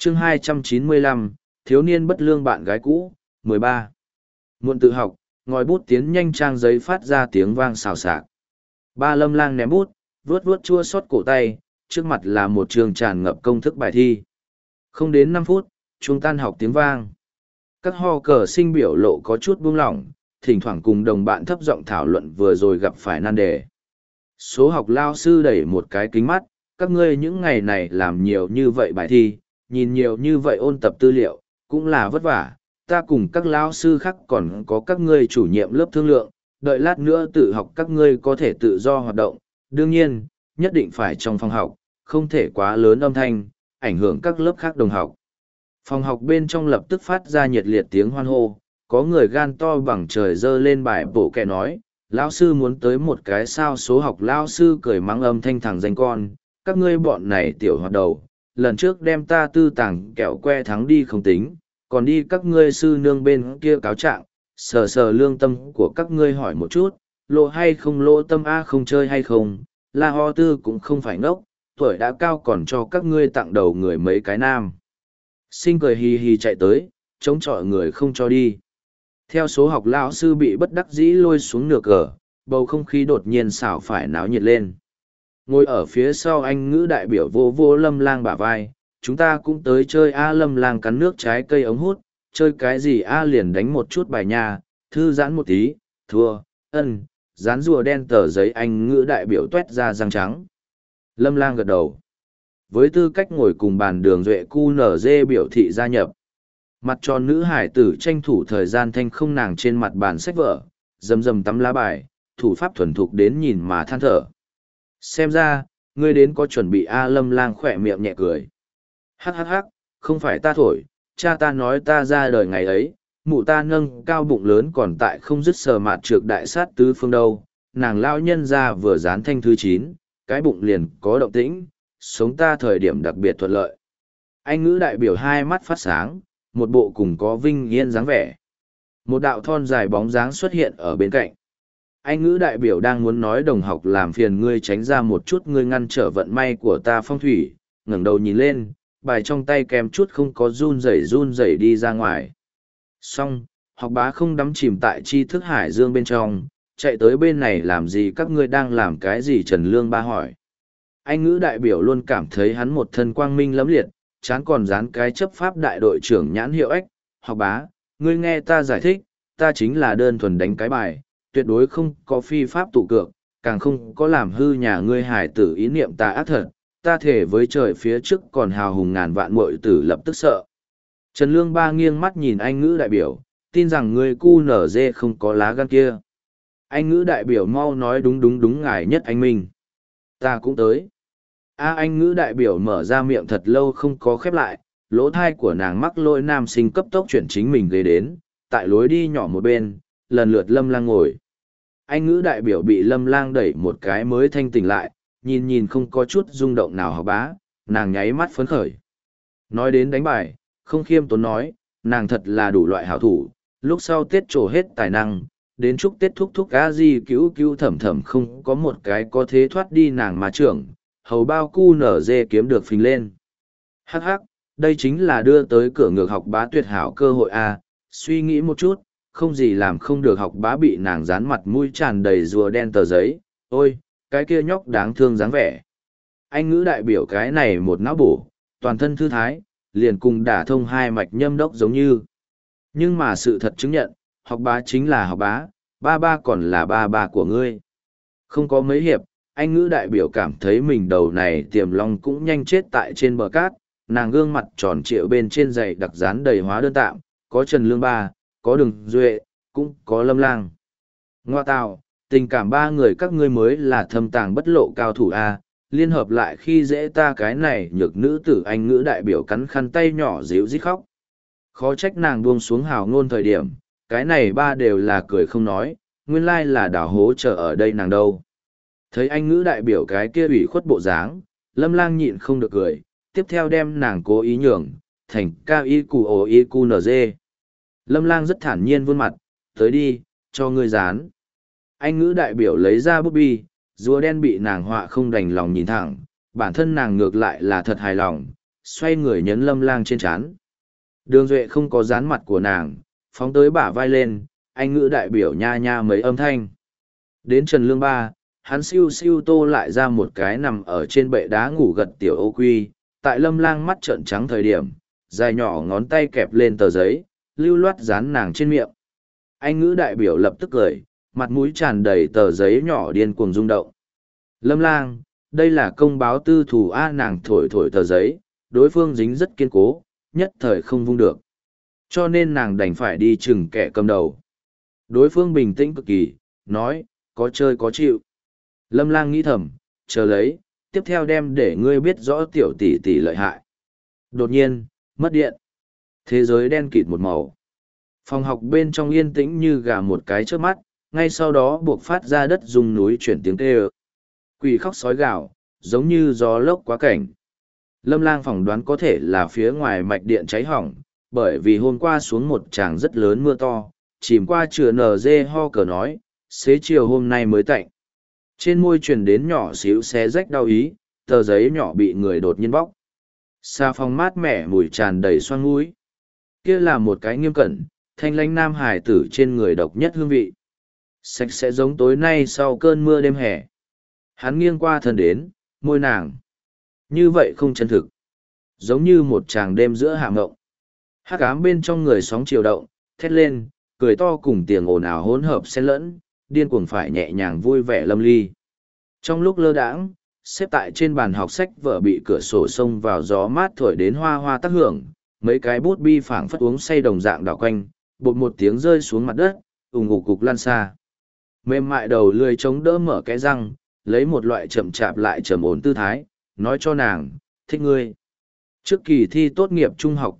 chương 295, thiếu niên bất lương bạn gái cũ, 13. Muộn tự học, ngòi bút tiến nhanh trang giấy phát ra tiếng vang xào xạc. Ba Lâm Lang ném bút, vuốt vuốt chua xót cổ tay, trước mặt là một trường tràn ngập công thức bài thi. Không đến 5 phút, chuông tan học tiếng vang. Các ho cờ sinh biểu lộ có chút buông lỏng, thỉnh thoảng cùng đồng bạn thấp giọng thảo luận vừa rồi gặp phải nan đề. Số học lao sư đẩy một cái kính mắt, các ngươi những ngày này làm nhiều như vậy bài thi, nhìn nhiều như vậy ôn tập tư liệu, cũng là vất vả. Ta cùng các lao sư khác còn có các ngươi chủ nhiệm lớp thương lượng, đợi lát nữa tự học các ngươi có thể tự do hoạt động. Đương nhiên, nhất định phải trong phòng học, không thể quá lớn âm thanh, ảnh hưởng các lớp khác đồng học. Phòng học bên trong lập tức phát ra nhiệt liệt tiếng hoan hô, có người gan to bằng trời dơ lên bài bổ kẹ nói, lão sư muốn tới một cái sao số học lão sư cười mắng âm thanh thằng danh con, các ngươi bọn này tiểu hoạt đầu, lần trước đem ta tư tàng kẹo que thắng đi không tính, còn đi các ngươi sư nương bên kia cáo trạng, sờ sờ lương tâm của các ngươi hỏi một chút, lộ hay không lộ tâm A không chơi hay không, La Ho Tư cũng không phải ngốc, tuổi đã cao còn cho các ngươi tặng đầu người mấy cái nam. Sinh cười hì hì chạy tới, chống chọi người không cho đi. Theo số học lão sư bị bất đắc dĩ lôi xuống nửa cờ, bầu không khí đột nhiên xảo phải náo nhiệt lên. Ngồi ở phía sau anh ngữ đại biểu vô vô Lâm Lang bả vai, chúng ta cũng tới chơi A. Lâm Lang cắn nước trái cây ống hút, chơi cái gì A liền đánh một chút bài nha, thư giãn một tí, thua, dán rùa đen tờ giấy anh ngữ đại biểu tuét ra răng trắng. Lâm Lang gật đầu. Với tư cách ngồi cùng bàn Đường Duệ QNZ biểu thị gia nhập. Mặt tròn nữ hải tử tranh thủ thời gian thanh không nàng trên mặt bàn sách vở, rầm rầm tắm lá bài, thủ pháp thuần thục đến nhìn mà than thở. Xem ra, ngươi đến có chuẩn bị A. Lâm Lang khỏe miệng nhẹ cười. Hắc hắc hắc, không phải ta thổi, cha ta nói ta ra đời ngày ấy, mụ ta nâng cao bụng lớn còn tại không dứt sờ mạt trược đại sát tứ phương đâu, nàng lao nhân ra vừa dán thanh thứ 9, cái bụng liền có động tĩnh, sống ta thời điểm đặc biệt thuận lợi. Anh ngữ đại biểu hai mắt phát sáng, một bộ cùng có vinh yên dáng vẻ. Một đạo thon dài bóng dáng xuất hiện ở bên cạnh. Anh ngữ đại biểu đang muốn nói đồng học làm phiền ngươi tránh ra một chút, ngươi ngăn trở vận may của ta phong thủy, ngẩng đầu nhìn lên, bài trong tay kèm chút không có run rẩy đi ra ngoài. Xong, học bá không đắm chìm tại tri thức hải dương bên trong, chạy tới bên này làm gì, các ngươi đang làm cái gì? Trần Lương Ba hỏi. Anh ngữ đại biểu luôn cảm thấy hắn một thân quang minh lẫm liệt, chán còn dán cái chấp pháp đại đội trưởng nhãn hiệu ếch. Học bá, ngươi nghe ta giải thích, ta chính là đơn thuần đánh cái bài, tuyệt đối không có phi pháp tụ cược, càng không có làm hư nhà ngươi hải tử ý niệm ta ác thật, ta thể với trời phía trước còn hào hùng ngàn vạn muội tử lập tức sợ. Trần Lương Ba nghiêng mắt nhìn anh ngữ đại biểu, tin rằng ngươi QNZ không có lá gan kia. Anh ngữ đại biểu mau nói đúng ngài nhất anh Minh. Ta cũng tới. Anh ngữ đại biểu mở ra miệng thật lâu không có khép lại, lỗ thai của nàng mắc lỗi nam sinh cấp tốc chuyển chính mình ghế đến, tại lối đi nhỏ một bên, lần lượt Lâm Lang ngồi. Anh ngữ đại biểu bị Lâm Lang đẩy một cái mới thanh tỉnh lại, nhìn không có chút rung động nào học bá, nàng nháy mắt phấn khởi. Nói đến đánh bài, không khiêm tốn nói, nàng thật là đủ loại hảo thủ, lúc sau Tết trổ hết tài năng, đến chúc Tết thúc thúc a di cứu thẩm thẩm không có một cái có thế thoát đi nàng mà trưởng, hầu bao cu nở dê kiếm được phình lên. Hắc hắc, đây chính là đưa tới cửa ngược học bá tuyệt hảo cơ hội a. Suy nghĩ một chút, không gì làm không được học bá bị nàng dán mặt mũi tràn đầy rùa đen tờ giấy, ôi, cái kia nhóc đáng thương dáng vẻ. Anh ngữ đại biểu cái này một não bổ, toàn thân thư thái, liền cùng đả thông hai mạch nhâm đốc giống như. Nhưng mà sự thật chứng nhận, học bá chính là học bá, ba còn là ba của ngươi. Không có mấy hiệp, anh ngữ đại biểu cảm thấy mình đầu này tiềm long cũng nhanh chết tại trên bờ cát, nàng gương mặt tròn trịa bên trên giày đặc dán đầy hóa đơn tạm, có Trần Lương Ba, có Đường Duệ, cũng có Lâm Lang. Ngoa tào, tình cảm ba người các ngươi mới là thâm tàng bất lộ cao thủ A, liên hợp lại khi dễ ta cái này nhược nữ tử. Anh ngữ đại biểu cắn khăn tay nhỏ díu dít khóc. Khó trách nàng buông xuống hào ngôn thời điểm, cái này ba đều là cười không nói, nguyên lai là đảo hố chờ ở đây nàng đâu. Thấy anh ngữ đại biểu cái kia ủy khuất bộ dáng, Lâm Lang nhịn không được cười, tiếp theo đem nàng cố ý nhường, thành KIQOIQNZ. Lâm Lang rất thản nhiên vươn mặt, tới đi, cho ngươi dán. Anh ngữ đại biểu lấy ra bút bi, rùa đen bị nàng họa không đành lòng nhìn thẳng, bản thân nàng ngược lại là thật hài lòng, xoay người nhấn Lâm Lang trên trán. Đường Duệ không có dán mặt của nàng, phóng tới bả vai lên, anh ngữ đại biểu nha nha mấy âm thanh. Đến Trần Lương Ba, hắn siêu siêu tô lại ra một cái nằm ở trên bệ đá ngủ gật tiểu ô quy, tại Lâm Lang mắt trợn trắng thời điểm, dài nhỏ ngón tay kẹp lên tờ giấy, lưu loát dán nàng trên miệng. Anh ngữ đại biểu lập tức cười, mặt mũi tràn đầy tờ giấy nhỏ điên cuồng rung động. Lâm Lang, đây là công báo tư thủ A, nàng thổi thổi tờ giấy, đối phương dính rất kiên cố, nhất thời không vung được. Cho nên nàng đành phải đi chừng kẻ cầm đầu. Đối phương bình tĩnh cực kỳ, nói, có chơi có chịu. Lâm Lang nghĩ thầm, chờ lấy, tiếp theo đem để ngươi biết rõ tiểu tỷ tỷ lợi hại. Đột nhiên, mất điện. Thế giới đen kịt một màu. Phòng học bên trong yên tĩnh như gà một cái trước mắt, ngay sau đó buộc phát ra đất rung núi chuyển tiếng kêu. Quỷ khóc sói gào, giống như gió lốc quá cảnh. Lâm Lang phỏng đoán có thể là phía ngoài mạch điện cháy hỏng, bởi vì hôm qua xuống một tràng rất lớn mưa to, chìm qua chữa NG ho cờ nói, xế chiều hôm nay mới tạnh. Trên môi truyền đến nhỏ xíu xé rách đau ý, tờ giấy nhỏ bị người đột nhiên bóc. Xà phòng mát mẻ mùi tràn đầy xoang mũi. Kia là một cái nghiêm cẩn, thanh lãnh nam hải tử trên người độc nhất hương vị. Sạch sẽ giống tối nay sau cơn mưa đêm hè. Hắn nghiêng qua thân đến, môi nàng. Như vậy không chân thực. Giống như một chàng đêm giữa hạ ngộng. Hắc ám bên trong người sóng chiều động, thét lên, cười to cùng tiếng ồn ào hỗn hợp xen lẫn, điên cuồng phải nhẹ nhàng vui vẻ lâm ly. Trong lúc lơ đãng, xếp tại trên bàn học sách vở bị cửa sổ xông vào gió mát thổi đến hoa hoa tác hưởng, mấy cái bút bi phảng phất uống say đồng dạng đảo quanh, bột một tiếng rơi xuống mặt đất, ùng ục cục lan xa. Mềm mại đầu lười chống đỡ mở cái răng, lấy một loại chậm chạp lại trầm ổn tư thái, nói cho nàng, thích ngươi. Trước kỳ thi tốt nghiệp trung học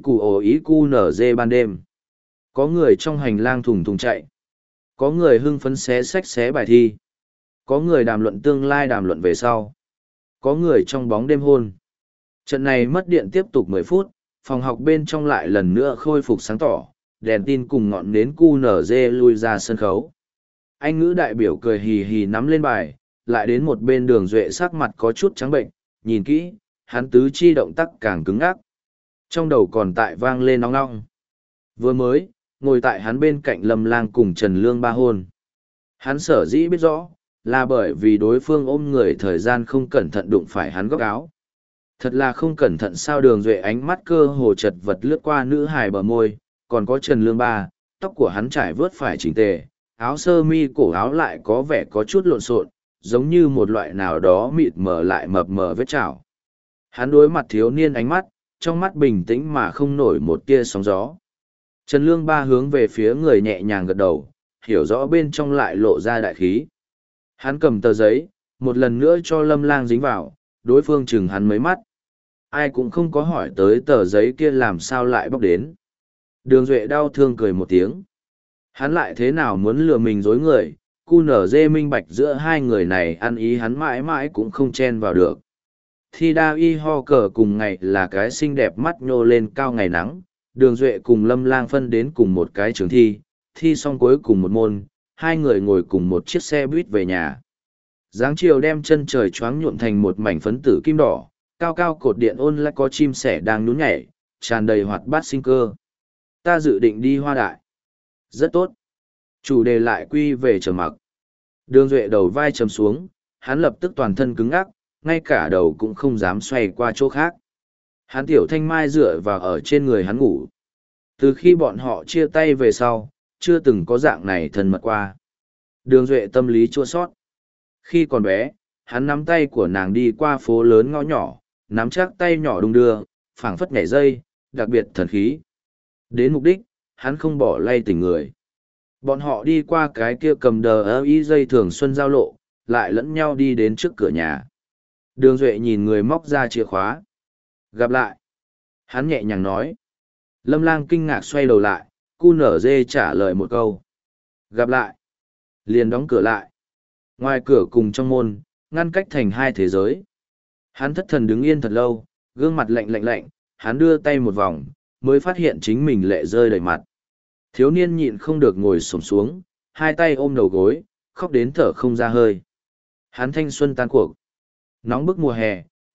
KIQOIQNZ ban đêm, có người trong hành lang thùng thùng chạy, có người hưng phấn xé sách xé bài thi, có người đàm luận tương lai đàm luận về sau, có người trong bóng đêm hôn. Trận này mất điện tiếp tục 10 phút, phòng học bên trong lại lần nữa khôi phục sáng tỏ, đèn tin cùng ngọn nến QNZ lui ra sân khấu. Anh ngữ đại biểu cười hì hì nắm lên bài, lại đến một bên Đường Duệ sắc mặt có chút trắng bệnh, nhìn kỹ, hắn tứ chi động tác càng cứng ngắc. Trong đầu còn tại vang lên nóng nóng. Vừa mới, ngồi tại hắn bên cạnh Lâm Lang cùng Trần Lương Ba hôn. Hắn sở dĩ biết rõ, là bởi vì đối phương ôm người thời gian không cẩn thận đụng phải hắn góc áo. Thật là không cẩn thận sao. Đường Duệ ánh mắt cơ hồ chật vật lướt qua nữ hài bờ môi, còn có Trần Lương Ba, tóc của hắn trải vớt phải chỉnh tề, áo sơ mi cổ áo lại có vẻ có chút lộn xộn, giống như một loại nào đó mịt mờ lại mập mờ vết chảo. Hắn đối mặt thiếu niên ánh mắt, trong mắt bình tĩnh mà không nổi một tia sóng gió. Trần Lương Ba hướng về phía người nhẹ nhàng gật đầu, hiểu rõ bên trong lại lộ ra đại khí. Hắn cầm tờ giấy, một lần nữa cho Lâm Lang dính vào, đối phương chừng hắn mấy mắt. Ai cũng không có hỏi tới tờ giấy kia làm sao lại bóc đến. Đường Duệ đau thương cười một tiếng. Hắn lại thế nào muốn lừa mình dối người, QNZ minh bạch giữa hai người này ăn ý hắn mãi mãi cũng không chen vào được. Thi đa y ho cờ cùng ngày là cái xinh đẹp mắt nhô lên cao ngày nắng, Đường Duệ cùng Lâm Lang phân đến cùng một cái trường thi, thi xong cuối cùng một môn, hai người ngồi cùng một chiếc xe buýt về nhà. Dáng chiều đem chân trời choáng nhuộm thành một mảnh phấn tử kim đỏ, cao cao cột điện ôn lại có chim sẻ đang nhún nhảy, tràn đầy hoạt bát sinh cơ. Ta dự định đi Hoa Đại. Rất tốt. Chủ đề lại quy về trầm mặc. Đường Duệ đầu vai trầm xuống, hắn lập tức toàn thân cứng ngắc, ngay cả đầu cũng không dám xoay qua chỗ khác. Hắn tiểu thanh mai dựa vào ở trên người hắn ngủ. Từ khi bọn họ chia tay về sau, chưa từng có dạng này thân mật qua. Đường Duệ tâm lý chua sót. Khi còn bé, hắn nắm tay của nàng đi qua phố lớn ngõ nhỏ, nắm chắc tay nhỏ đung đưa, phảng phất nhảy dây, đặc biệt thần khí. Đến mục đích, hắn không bỏ lay tỉnh người. Bọn họ đi qua cái kia cầm đờ y dây thường xuân giao lộ, lại lẫn nhau đi đến trước cửa nhà. Đường Duệ nhìn người móc ra chìa khóa. Gặp lại. Hắn nhẹ nhàng nói. Lâm Lang kinh ngạc xoay đầu lại, QNZ trả lời một câu. Gặp lại. Liền đóng cửa lại. Ngoài cửa cùng trong môn, ngăn cách thành hai thế giới. Hắn thất thần đứng yên thật lâu, gương mặt lạnh lạnh lạnh, hắn đưa tay một vòng, mới phát hiện chính mình lệ rơi đầy mặt. Thiếu niên nhịn không được ngồi xổm xuống, hai tay ôm đầu gối, khóc đến thở không ra hơi. Hắn thanh xuân tan cuộc. Nóng bức mùa hè,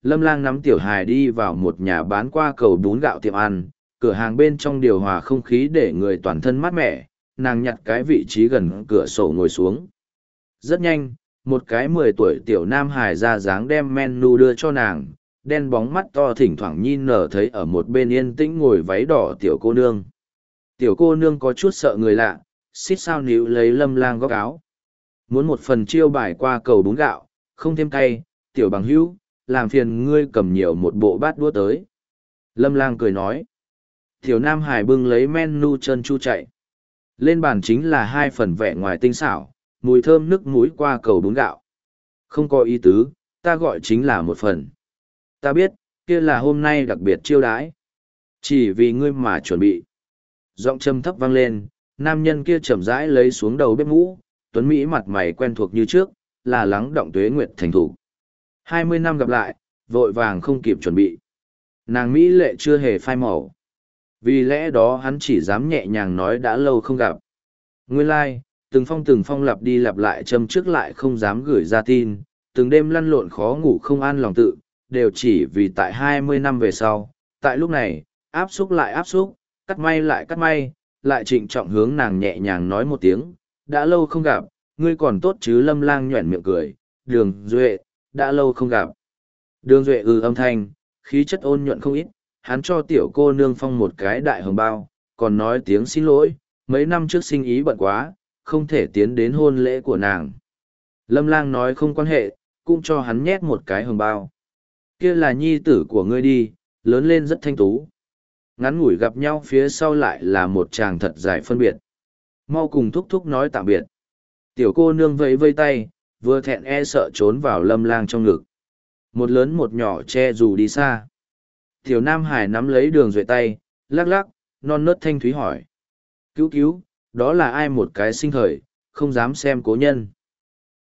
Lâm Lang nắm tiểu hài đi vào một nhà bán qua cầu bún gạo tiệm ăn, cửa hàng bên trong điều hòa không khí để người toàn thân mát mẻ, nàng nhặt cái vị trí gần cửa sổ ngồi xuống. Rất nhanh, một cái 10 tuổi tiểu nam hài ra dáng đem menu đưa cho nàng, đen bóng mắt to thỉnh thoảng nhìn nở thấy ở một bên yên tĩnh ngồi váy đỏ tiểu cô nương. Tiểu cô nương có chút sợ người lạ, xít sao níu lấy Lâm Lang góc áo. Muốn một phần chiêu bài qua cầu bún gạo, không thêm cay, tiểu bằng hữu, làm phiền ngươi cầm nhiều một bộ bát đũa tới. Lâm Lang cười nói. Tiểu nam hải bưng lấy menu chân chu chạy. Lên bàn chính là 2 phần vẻ ngoài tinh xảo, mùi thơm nước mũi qua cầu bún gạo. Không có ý tứ, ta gọi chính là một phần. Ta biết, kia là hôm nay đặc biệt chiêu đãi. Chỉ vì ngươi mà chuẩn bị. Giọng trầm thấp vang lên, nam nhân kia chậm rãi lấy xuống đầu bếp mũ, tuấn Mỹ mặt mày quen thuộc như trước, là lắng động tuế nguyệt thành thủ. 20 năm gặp lại, vội vàng không kịp chuẩn bị. Nàng Mỹ lệ chưa hề phai màu. Vì lẽ đó hắn chỉ dám nhẹ nhàng nói đã lâu không gặp. Nguyên lai, từng phong lặp đi lặp lại châm trước lại không dám gửi ra tin, từng đêm lăn lộn khó ngủ không an lòng tự, đều chỉ vì tại 20 năm về sau. Tại lúc này, áp xúc lại áp xúc, cắt may lại cắt may, lại trịnh trọng hướng nàng nhẹ nhàng nói một tiếng, đã lâu không gặp, ngươi còn tốt chứ. Lâm Lang nhoẻn miệng cười, Đường Duệ, đã lâu không gặp. Đường Duệ âm thanh, khí chất ôn nhuận không ít, hắn cho tiểu cô nương phong một cái đại hồng bao, còn nói tiếng xin lỗi, mấy năm trước sinh ý bận quá, không thể tiến đến hôn lễ của nàng. Lâm Lang nói không quan hệ, cũng cho hắn nhét một cái hồng bao. Kia là nhi tử của ngươi đi, lớn lên rất thanh tú. Ngắn ngủi gặp nhau phía sau lại là một chàng thật dài phân biệt. Mau cùng thúc thúc nói tạm biệt. Tiểu cô nương vẫy vây tay, vừa thẹn e sợ trốn vào Lâm Lang trong ngực. Một lớn một nhỏ che dù đi xa. Tiểu Nam Hải nắm lấy Đường Duệ tay, lắc lắc, non nớt thanh thúy hỏi. Cứu cứu, đó là ai một cái sinh thời, không dám xem cố nhân.